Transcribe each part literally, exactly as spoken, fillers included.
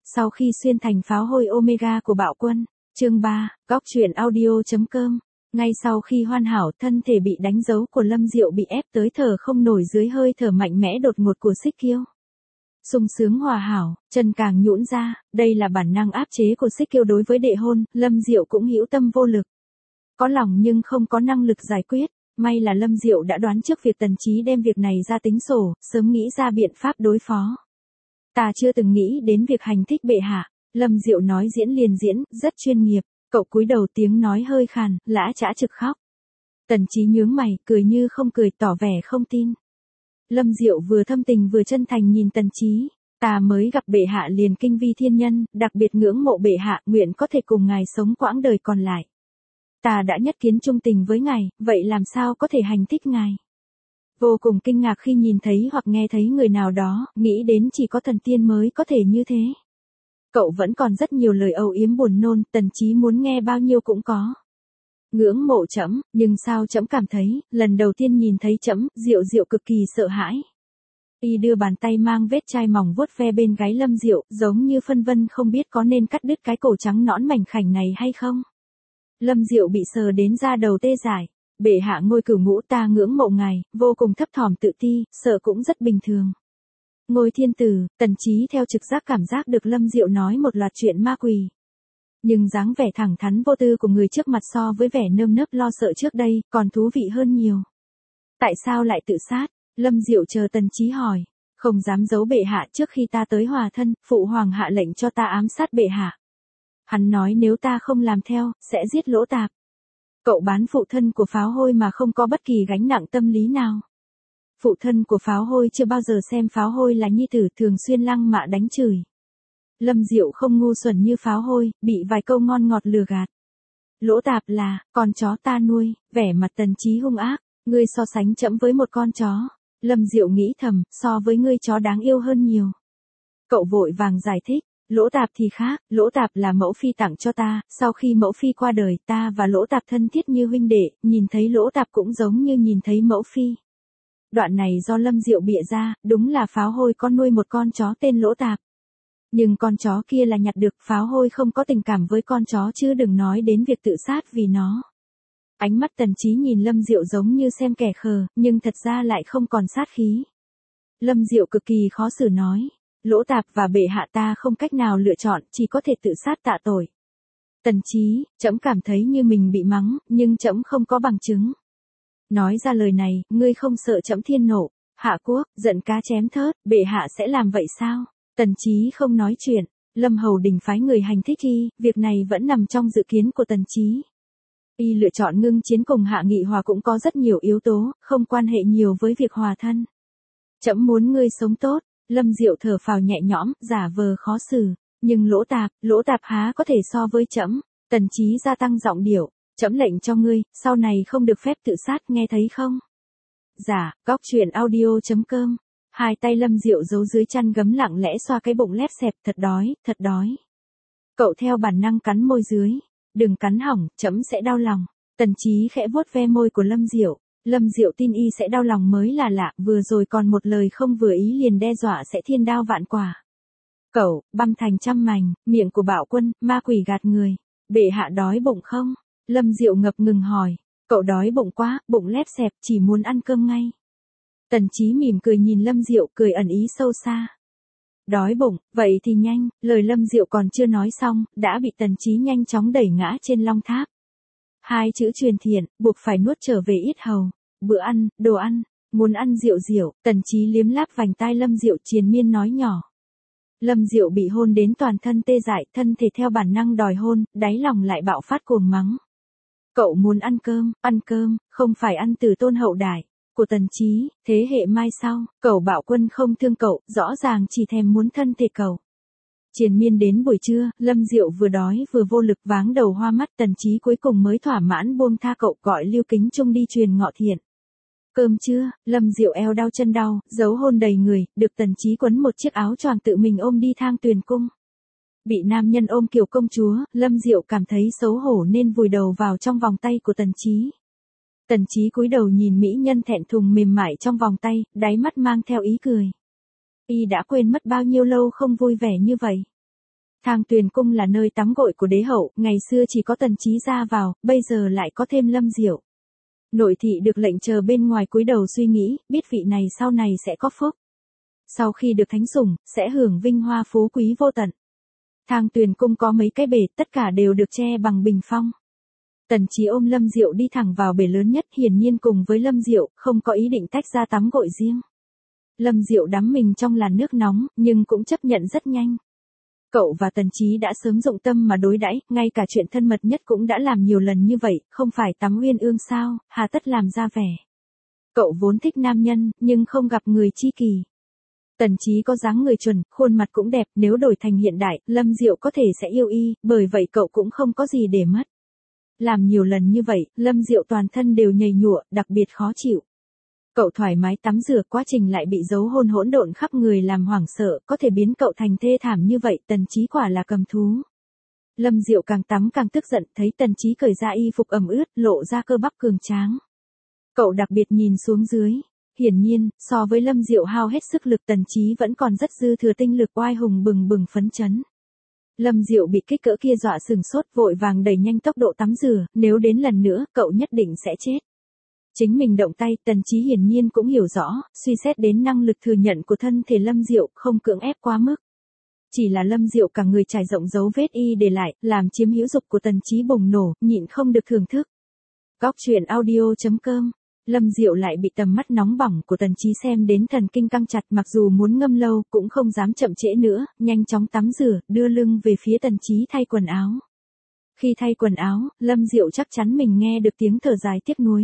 sau khi xuyên thành pháo hôi Omega của bạo quân. Chương ba, góc truyện audio.com. Ngay sau khi hoàn hảo, thân thể bị đánh dấu của Lâm Diệu bị ép tới thở không nổi dưới hơi thở mạnh mẽ đột ngột của Xích Kiêu. Sung sướng hòa hảo, chân càng nhũn ra, đây là bản năng áp chế của Xích Kiêu đối với đệ hôn, Lâm Diệu cũng hữu tâm vô lực. Có lòng nhưng không có năng lực giải quyết, may là Lâm Diệu đã đoán trước việc Tần Chí đem việc này ra tính sổ, sớm nghĩ ra biện pháp đối phó. Ta chưa từng nghĩ đến việc hành thích bệ hạ, Lâm Diệu nói diễn liền diễn, rất chuyên nghiệp, cậu cúi đầu tiếng nói hơi khàn, lã chã trực khóc. Tần Chí nhướng mày, cười như không cười tỏ vẻ không tin. Lâm Diệu vừa thâm tình vừa chân thành nhìn Tần Chí, ta mới gặp bệ hạ liền kinh vi thiên nhân, đặc biệt ngưỡng mộ bệ hạ, nguyện có thể cùng ngài sống quãng đời còn lại. Ta đã nhất kiến trung tình với ngài, vậy làm sao có thể hành thích ngài? Vô cùng kinh ngạc khi nhìn thấy hoặc nghe thấy người nào đó, nghĩ đến chỉ có thần tiên mới có thể như thế. Cậu vẫn còn rất nhiều lời âu yếm buồn nôn, Tần Chí muốn nghe bao nhiêu cũng có. Ngưỡng mộ trẫm, nhưng sao trẫm cảm thấy, lần đầu tiên nhìn thấy trẫm, Diệu Diệu cực kỳ sợ hãi. Y đưa bàn tay mang vết chai mỏng vuốt ve bên gáy Lâm Diệu, giống như phân vân không biết có nên cắt đứt cái cổ trắng nõn mảnh khảnh này hay không. Lâm Diệu bị sờ đến da đầu tê dại. Bệ hạ ngôi cửu ngũ ta ngưỡng mộ ngài, vô cùng thấp thỏm tự ti, sợ cũng rất bình thường. Ngôi thiên tử, Tần Chí theo trực giác cảm giác được Lâm Diệu nói một loạt chuyện ma quỷ. Nhưng dáng vẻ thẳng thắn vô tư của người trước mặt so với vẻ nơm nớp lo sợ trước đây, còn thú vị hơn nhiều. Tại sao lại tự sát? Lâm Diệu chờ Tần Chí hỏi. Không dám giấu bệ hạ, trước khi ta tới hòa thân, phụ hoàng hạ lệnh cho ta ám sát bệ hạ. Hắn nói nếu ta không làm theo, sẽ giết Lỗ Tạp. Cậu bán phụ thân của pháo hôi mà không có bất kỳ gánh nặng tâm lý nào. Phụ thân của pháo hôi chưa bao giờ xem pháo hôi là nhi tử, thường xuyên lăng mạ đánh chửi. Lâm Diệu không ngu xuẩn như pháo hôi, bị vài câu ngon ngọt lừa gạt. Lỗ Tạp là, con chó ta nuôi, vẻ mặt Tần Chí hung ác, ngươi so sánh trẫm với một con chó. Lâm Diệu nghĩ thầm, so với ngươi chó đáng yêu hơn nhiều. Cậu vội vàng giải thích. Lỗ Tạp thì khác, Lỗ Tạp là mẫu phi tặng cho ta, sau khi mẫu phi qua đời ta và Lỗ Tạp thân thiết như huynh đệ, nhìn thấy Lỗ Tạp cũng giống như nhìn thấy mẫu phi. Đoạn này do Lâm Diệu bịa ra, đúng là pháo hôi con nuôi một con chó tên Lỗ Tạp. Nhưng con chó kia là nhặt được, pháo hôi không có tình cảm với con chó chứ đừng nói đến việc tự sát vì nó. Ánh mắt Tần Chí nhìn Lâm Diệu giống như xem kẻ khờ, nhưng thật ra lại không còn sát khí. Lâm Diệu cực kỳ khó xử nói. Lỗ Tạp và bệ hạ ta không cách nào lựa chọn, chỉ có thể tự sát tạ tội. Tần Chí, trẫm cảm thấy như mình bị mắng, nhưng trẫm không có bằng chứng. Nói ra lời này, ngươi không sợ trẫm thiên nộ, hạ quốc, giận cá chém thớt, bệ hạ sẽ làm vậy sao? Tần Chí không nói chuyện, Lâm Hầu Đình phái người hành thích y, việc này vẫn nằm trong dự kiến của Tần Chí. Y lựa chọn ngưng chiến cùng Hạ Nghị Hòa cũng có rất nhiều yếu tố, không quan hệ nhiều với việc hòa thân. Trẫm muốn ngươi sống tốt. Lâm Diệu thở phào nhẹ nhõm, giả vờ khó xử, nhưng Lỗ Tạp, Lỗ Tạp há có thể so với trẫm. Tần Chí gia tăng giọng điệu, trẫm lệnh cho ngươi, sau này không được phép tự sát, nghe thấy không? Dạ, góc truyện audio.com. Hai tay Lâm Diệu giấu dưới chăn gấm lặng lẽ xoa cái bụng lép xẹp, thật đói, thật đói. Cậu theo bản năng cắn môi dưới, đừng cắn hỏng, trẫm sẽ đau lòng. Tần Chí khẽ vuốt ve môi của Lâm Diệu. Lâm Diệu tin y sẽ đau lòng mới là lạ, vừa rồi còn một lời không vừa ý liền đe dọa sẽ thiên đao vạn quả. Cậu, băm thành trăm mảnh, miệng của bạo quân, ma quỷ gạt người. Bệ hạ đói bụng không? Lâm Diệu ngập ngừng hỏi. Cậu đói bụng quá, bụng lép xẹp, chỉ muốn ăn cơm ngay. Tần Chí mỉm cười nhìn Lâm Diệu, cười ẩn ý sâu xa. Đói bụng, vậy thì nhanh, lời Lâm Diệu còn chưa nói xong, đã bị Tần Chí nhanh chóng đẩy ngã trên long tháp. Hai chữ truyền thiện, buộc phải nuốt trở về yết hầu. Bữa ăn, đồ ăn, muốn ăn Diệu Diệu, Tần Chí liếm láp vành tai Lâm Diệu triền miên nói nhỏ. Lâm Diệu bị hôn đến toàn thân tê dại, thân thể theo bản năng đòi hôn, đáy lòng lại bạo phát cuồng mắng. Cậu muốn ăn cơm, ăn cơm, không phải ăn từ tôn hậu đài, của Tần Chí, thế hệ mai sau, cậu bạo quân không thương cậu, rõ ràng chỉ thèm muốn thân thể cậu. Triền miên đến buổi trưa, Lâm Diệu vừa đói vừa vô lực váng đầu hoa mắt, Tần Chí cuối cùng mới thỏa mãn buông tha cậu, gọi Lưu Kính Trung đi truyền ngọ thiện. Cơm trưa, Lâm Diệu eo đau chân đau, dấu hôn đầy người, được Tần Chí quấn một chiếc áo choàng tự mình ôm đi thang tuyền cung. Bị nam nhân ôm kiểu công chúa, Lâm Diệu cảm thấy xấu hổ nên vùi đầu vào trong vòng tay của Tần Chí. Tần Chí cúi đầu nhìn mỹ nhân thẹn thùng mềm mại trong vòng tay, đáy mắt mang theo ý cười. Y đã quên mất bao nhiêu lâu không vui vẻ như vậy. Thang Tuyền Cung là nơi tắm gội của đế hậu, ngày xưa chỉ có Tần Chí ra vào, bây giờ lại có thêm Lâm Diệu. Nội thị được lệnh chờ bên ngoài cúi đầu suy nghĩ, biết vị này sau này sẽ có phúc. Sau khi được thánh sủng, sẽ hưởng vinh hoa phú quý vô tận. Thang Tuyền Cung có mấy cái bể, tất cả đều được che bằng bình phong. Tần Chí ôm Lâm Diệu đi thẳng vào bể lớn nhất, hiển nhiên cùng với Lâm Diệu, không có ý định tách ra tắm gội riêng. Lâm Diệu đắm mình trong làn nước nóng, nhưng cũng chấp nhận rất nhanh. Cậu và Tần Chí đã sớm dụng tâm mà đối đãi, ngay cả chuyện thân mật nhất cũng đã làm nhiều lần như vậy, không phải tắm uyên ương sao, hà tất làm ra vẻ. Cậu vốn thích nam nhân, nhưng không gặp người chi kỷ. Tần Chí có dáng người chuẩn, khuôn mặt cũng đẹp, nếu đổi thành hiện đại, Lâm Diệu có thể sẽ yêu y, bởi vậy cậu cũng không có gì để mất. Làm nhiều lần như vậy, Lâm Diệu toàn thân đều nhầy nhụa, đặc biệt khó chịu. Cậu thoải mái tắm rửa, quá trình lại bị dấu hôn hỗn độn khắp người làm hoảng sợ, có thể biến cậu thành thê thảm như vậy, Tần Chí quả là cầm thú. Lâm Diệu càng tắm càng tức giận, thấy Tần Chí cởi ra y phục ẩm ướt, lộ ra cơ bắp cường tráng. Cậu đặc biệt nhìn xuống dưới. Hiển nhiên, so với Lâm Diệu hao hết sức lực, Tần Chí vẫn còn rất dư thừa tinh lực, oai hùng bừng bừng phấn chấn. Lâm Diệu bị kích cỡ kia dọa sừng sốt, vội vàng đẩy nhanh tốc độ tắm rửa, nếu đến lần nữa, cậu nhất định sẽ chết. Chính mình động tay, Tần Chí hiển nhiên cũng hiểu rõ, suy xét đến năng lực thừa nhận của thân thể Lâm Diệu, không cưỡng ép quá mức. Chỉ là Lâm Diệu cả người trải rộng dấu vết y để lại, làm chiếm hữu dục của Tần Chí bùng nổ, nhịn không được thưởng thức. Góc truyện audio chấm com. Lâm Diệu lại bị tầm mắt nóng bỏng của Tần Chí xem đến thần kinh căng chặt, mặc dù muốn ngâm lâu, cũng không dám chậm trễ nữa, nhanh chóng tắm rửa, đưa lưng về phía Tần Chí thay quần áo. Khi thay quần áo, Lâm Diệu chắc chắn mình nghe được tiếng thở dài tiếc nuối.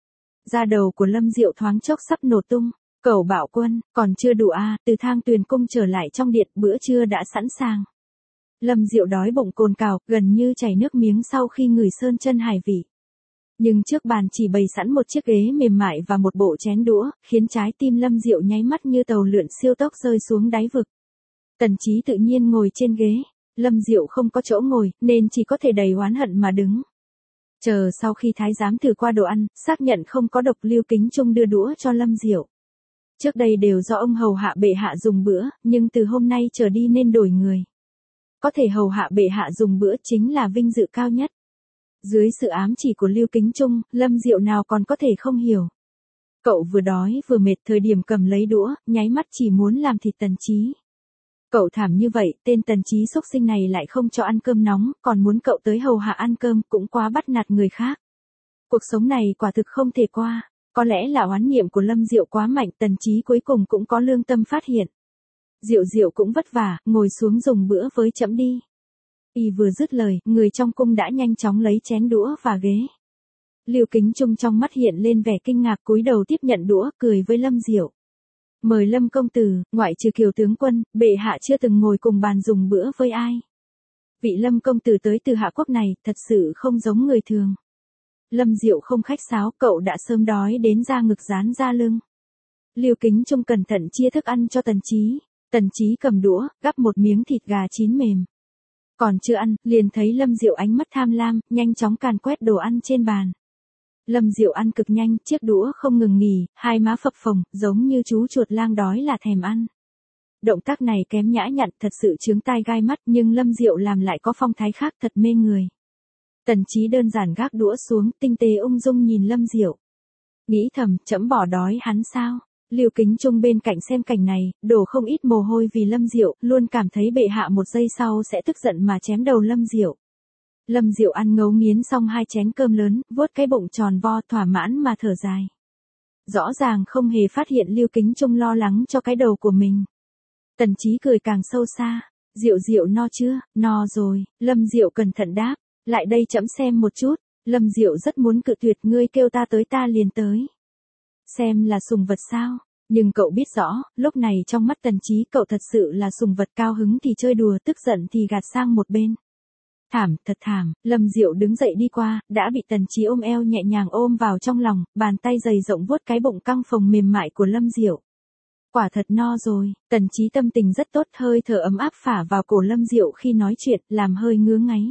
Da đầu của Lâm Diệu thoáng chốc sắp nổ tung. Cẩu Bạo Quân, còn chưa đủ à, từ Thang Tuyền Cung trở lại trong điện, bữa trưa đã sẵn sàng. Lâm Diệu đói bụng cồn cào, gần như chảy nước miếng sau khi ngửi sơn chân hải vị. Nhưng trước bàn chỉ bày sẵn một chiếc ghế mềm mại và một bộ chén đũa, khiến trái tim Lâm Diệu nháy mắt như tàu lượn siêu tốc rơi xuống đáy vực. Tần Chí tự nhiên ngồi trên ghế. Lâm Diệu không có chỗ ngồi, nên chỉ có thể đầy oán hận mà đứng. Chờ sau khi thái giám thử qua đồ ăn, xác nhận không có độc, Lưu Kính Trung đưa đũa cho Lâm Diệu. Trước đây đều do ông hầu hạ bệ hạ dùng bữa, nhưng từ hôm nay trở đi nên đổi người. Có thể hầu hạ bệ hạ dùng bữa chính là vinh dự cao nhất. Dưới sự ám chỉ của Lưu Kính Trung, Lâm Diệu nào còn có thể không hiểu. Cậu vừa đói vừa mệt, thời điểm cầm lấy đũa, nháy mắt chỉ muốn làm thịt Tần Chí. Cậu thảm như vậy, tên Tần Chí xúc sinh này lại không cho ăn cơm nóng, còn muốn cậu tới hầu hạ ăn cơm, cũng quá bắt nạt người khác. Cuộc sống này quả thực không thể qua. Có lẽ là oán niệm của Lâm Diệu quá mạnh, Tần Chí cuối cùng cũng có lương tâm phát hiện. Diệu Diệu cũng vất vả, ngồi xuống dùng bữa với trẫm đi. Y vừa dứt lời, người trong cung đã nhanh chóng lấy chén đũa và ghế. Lưu Kính Trung trong mắt hiện lên vẻ kinh ngạc, cúi đầu tiếp nhận đũa, cười với Lâm Diệu. Mời Lâm công tử, ngoại trừ Kiều tướng quân, bệ hạ chưa từng ngồi cùng bàn dùng bữa với ai. Vị Lâm công tử tới từ Hạ Quốc này, thật sự không giống người thường. Lâm Diệu không khách sáo, cậu đã sớm đói đến da ngực dán da lưng. Lưu Kính Trung cẩn thận chia thức ăn cho Tần Chí. Tần Chí cầm đũa, gắp một miếng thịt gà chín mềm. Còn chưa ăn, liền thấy Lâm Diệu ánh mắt tham lam, nhanh chóng càn quét đồ ăn trên bàn. Lâm Diệu ăn cực nhanh, chiếc đũa không ngừng nghỉ, hai má phập phồng, giống như chú chuột lang đói là thèm ăn. Động tác này kém nhã nhặn, thật sự chướng tai gai mắt, nhưng Lâm Diệu làm lại có phong thái khác, thật mê người. Tần Chí đơn giản gác đũa xuống, tinh tế ung dung nhìn Lâm Diệu. Nghĩ thầm, trẫm bỏ đói hắn sao? Lưu Kính Trung bên cạnh xem cảnh này, đổ không ít mồ hôi vì Lâm Diệu, luôn cảm thấy bệ hạ một giây sau sẽ tức giận mà chém đầu Lâm Diệu. Lâm Diệu ăn ngấu nghiến xong hai chén cơm lớn, vuốt cái bụng tròn vo, thỏa mãn mà thở dài. Rõ ràng không hề phát hiện Lưu Kính Trung lo lắng cho cái đầu của mình. Tần Chí cười càng sâu xa. Diệu Diệu no chưa? No rồi. Lâm Diệu cẩn thận đáp. Lại đây trẫm xem một chút. Lâm Diệu rất muốn cự tuyệt, ngươi kêu ta tới ta liền tới. Xem là sùng vật sao? Nhưng cậu biết rõ, lúc này trong mắt Tần Chí cậu thật sự là sùng vật, cao hứng thì chơi đùa, tức giận thì gạt sang một bên. Thảm, thật thảm. Lâm Diệu đứng dậy đi qua, đã bị Tần Chí ôm eo nhẹ nhàng ôm vào trong lòng, bàn tay dày rộng vuốt cái bụng căng phồng mềm mại của Lâm Diệu. Quả thật no rồi. Tần Chí tâm tình rất tốt, hơi thở ấm áp phả vào cổ Lâm Diệu khi nói chuyện, làm hơi ngứa ngáy.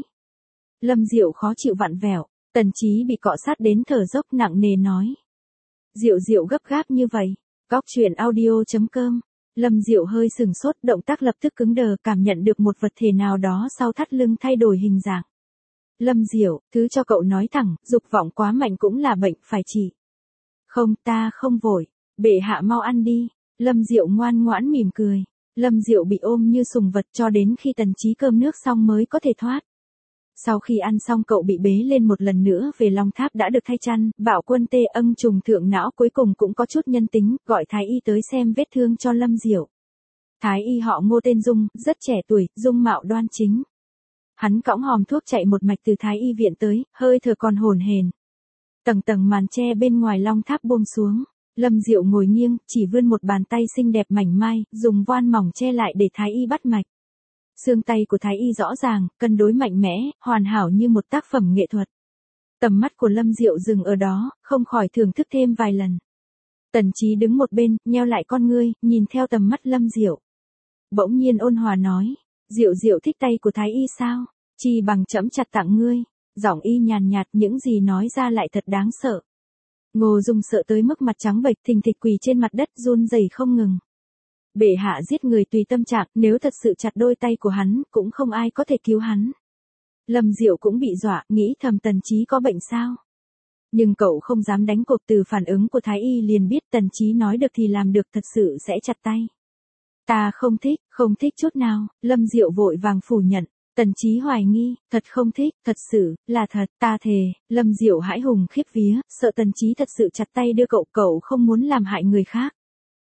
Lâm Diệu khó chịu vặn vẹo. Tần Chí bị cọ sát đến thở dốc nặng nề nói. Diệu Diệu gấp gáp như vậy. Góc truyện audio chấm com Lâm Diệu hơi sừng sốt, động tác lập tức cứng đờ, cảm nhận được một vật thể nào đó sau thắt lưng thay đổi hình dạng. Lâm Diệu, thứ cho cậu nói thẳng, dục vọng quá mạnh cũng là bệnh, phải trị. Không, ta không vội. Bệ hạ mau ăn đi. Lâm Diệu ngoan ngoãn mỉm cười. Lâm Diệu bị ôm như sùng vật cho đến khi Tần Chí cơm nước xong mới có thể thoát. Sau khi ăn xong cậu bị bế lên một lần nữa về Long Tháp đã được thay chăn, Bảo Quân tê âng trùng thượng não cuối cùng cũng có chút nhân tính, gọi Thái y tới xem vết thương cho Lâm Diệu. Thái y họ Ngô tên Dung, rất trẻ tuổi, dung mạo đoan chính. Hắn cõng hòm thuốc chạy một mạch từ Thái y viện tới, hơi thở còn hổn hển. Tầng tầng màn che bên ngoài Long Tháp buông xuống. Lâm Diệu ngồi nghiêng, chỉ vươn một bàn tay xinh đẹp mảnh mai, dùng voan mỏng che lại để Thái y bắt mạch. Xương tay của Thái y rõ ràng, cân đối mạnh mẽ, hoàn hảo như một tác phẩm nghệ thuật. Tầm mắt của Lâm Diệu dừng ở đó, không khỏi thưởng thức thêm vài lần. Tần Chí đứng một bên, nheo lại con ngươi, nhìn theo tầm mắt Lâm Diệu. Bỗng nhiên ôn hòa nói, Diệu Diệu thích tay của Thái y sao? Chi bằng trẫm chặt tặng ngươi. Giọng y nhàn nhạt, những gì nói ra lại thật đáng sợ. Ngô Dung sợ tới mức mặt trắng bệch, thình thịch quỳ trên mặt đất run rẩy không ngừng. Bệ hạ giết người tùy tâm trạng, nếu thật sự chặt đôi tay của hắn, cũng không ai có thể cứu hắn. Lâm Diệu cũng bị dọa, nghĩ thầm Tần Chí có bệnh sao? Nhưng cậu không dám đánh cuộc, từ phản ứng của Thái y liền biết Tần Chí nói được thì làm được, thật sự sẽ chặt tay. Ta không thích, không thích chút nào. Lâm Diệu vội vàng phủ nhận. Tần Chí hoài nghi, thật không thích, thật sự, là thật, ta thề. Lâm Diệu hãi hùng khiếp vía, sợ Tần Chí thật sự chặt tay đưa cậu, cậu không muốn làm hại người khác.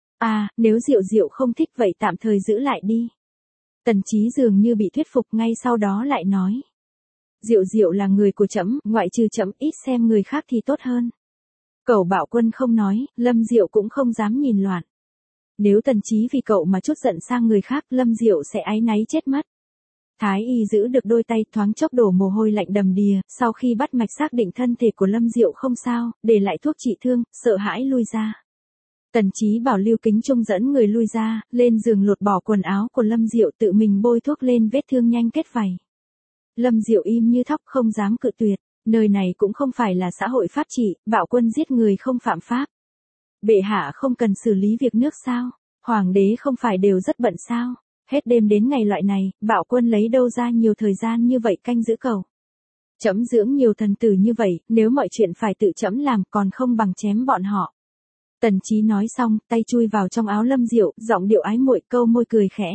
À, nếu Diệu Diệu không thích vậy tạm thời giữ lại đi. Tần Chí dường như bị thuyết phục, ngay sau đó lại nói. Diệu Diệu là người của trẫm, ngoại trừ trẫm ít xem người khác thì tốt hơn. Cậu Bảo Quân không nói, Lâm Diệu cũng không dám nhìn loạn. Nếu Tần Chí vì cậu mà chút giận sang người khác, Lâm Diệu sẽ áy náy chết mất. Thái y giữ được đôi tay, thoáng chốc đổ mồ hôi lạnh đầm đìa, sau khi bắt mạch xác định thân thể của Lâm Diệu không sao, để lại thuốc trị thương, sợ hãi lui ra. Tần Chí bảo Lưu Kính Trung dẫn người lui ra, lên giường lột bỏ quần áo của Lâm Diệu, tự mình bôi thuốc lên vết thương nhanh kết vảy. Lâm Diệu im như thóc, không dám cự tuyệt, nơi này cũng không phải là xã hội pháp trị, Bảo Quân giết người không phạm pháp. Bệ hạ không cần xử lý việc nước sao? Hoàng đế không phải đều rất bận sao? Hết đêm đến ngày loại này, Bảo Quân lấy đâu ra nhiều thời gian như vậy canh giữ cầu? Trẫm dưỡng nhiều thần tử như vậy, nếu mọi chuyện phải tự trẫm làm còn không bằng chém bọn họ. Tần Chí nói xong, tay chui vào trong áo Lâm Diệu, giọng điệu ái muội, câu môi cười khẽ.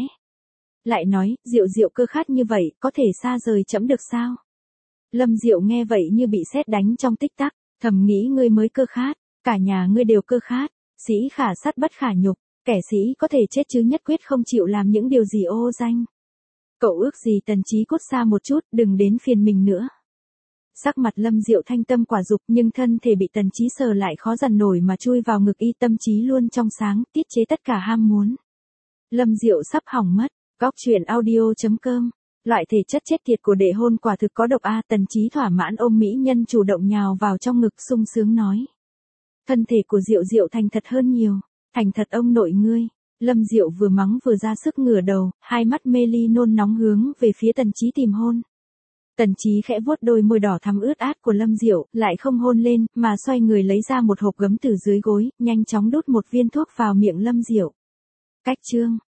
Lại nói, Diệu Diệu cơ khát như vậy, có thể xa rời trẫm được sao? Lâm Diệu nghe vậy như bị sét đánh trong tích tắc, thầm nghĩ ngươi mới cơ khát, cả nhà ngươi đều cơ khát, sĩ khả sát bất khả nhục, kẻ sĩ có thể chết chứ nhất quyết không chịu làm những điều gì ô danh. Cậu ước gì Tần Chí cút xa một chút, đừng đến phiền mình nữa. Sắc mặt Lâm Diệu thanh tâm quả dục, nhưng thân thể bị Tần Chí sờ lại khó dằn nổi mà chui vào ngực y, tâm trí luôn trong sáng, tiết chế tất cả ham muốn. Lâm Diệu sắp hỏng mất. Góc truyện audio chấm com. Loại thể chất chết tiệt của đệ hôn quả thực có độc a. Tần Chí thỏa mãn ôm mỹ nhân chủ động nhào vào trong ngực, sung sướng nói. Thân thể của Diệu Diệu thành thật hơn nhiều. Thành thật ông nội ngươi. Lâm Diệu vừa mắng vừa ra sức ngửa đầu, hai mắt mê ly nôn nóng hướng về phía Tần Chí tìm hôn. Tần Chí khẽ vuốt đôi môi đỏ thắm ướt át của Lâm Diệu, lại không hôn lên, mà xoay người lấy ra một hộp gấm từ dưới gối, nhanh chóng đút một viên thuốc vào miệng Lâm Diệu. Cách chương